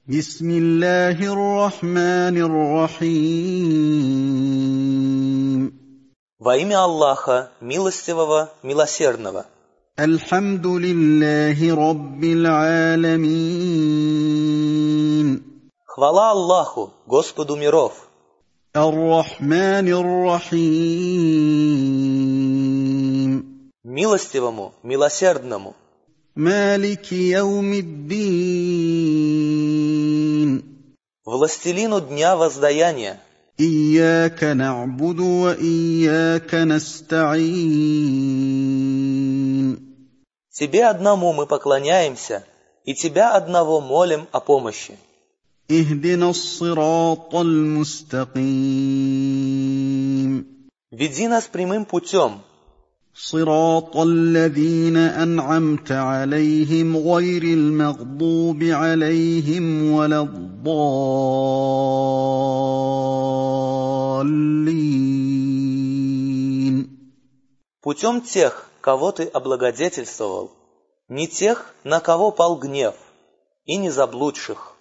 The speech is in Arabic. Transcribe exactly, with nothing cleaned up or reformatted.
بسم الله الرحمن الرحيم. Во имя Аллаха, милостивого, милосердного. الحمد لله رب العالمين. Хвала Аллаху, Господу миров. الرحمن الرحيم. Милостивому, милосердному. مالك يوم الدين. Властелину дня воздаяния. إياك نعبد وإياك نستعين. Тебе одному мы поклоняемся, и Тебя одного молим о помощи. اهدنا الصراط المستقيم. Веди нас прямым путем. صراط الذين أنعمت عليهم غير المغضوب عليهم ولا الضالين. Путем тех, кого Ты облагодетельствовал, не тех, на кого пал гнев, и не заблудших.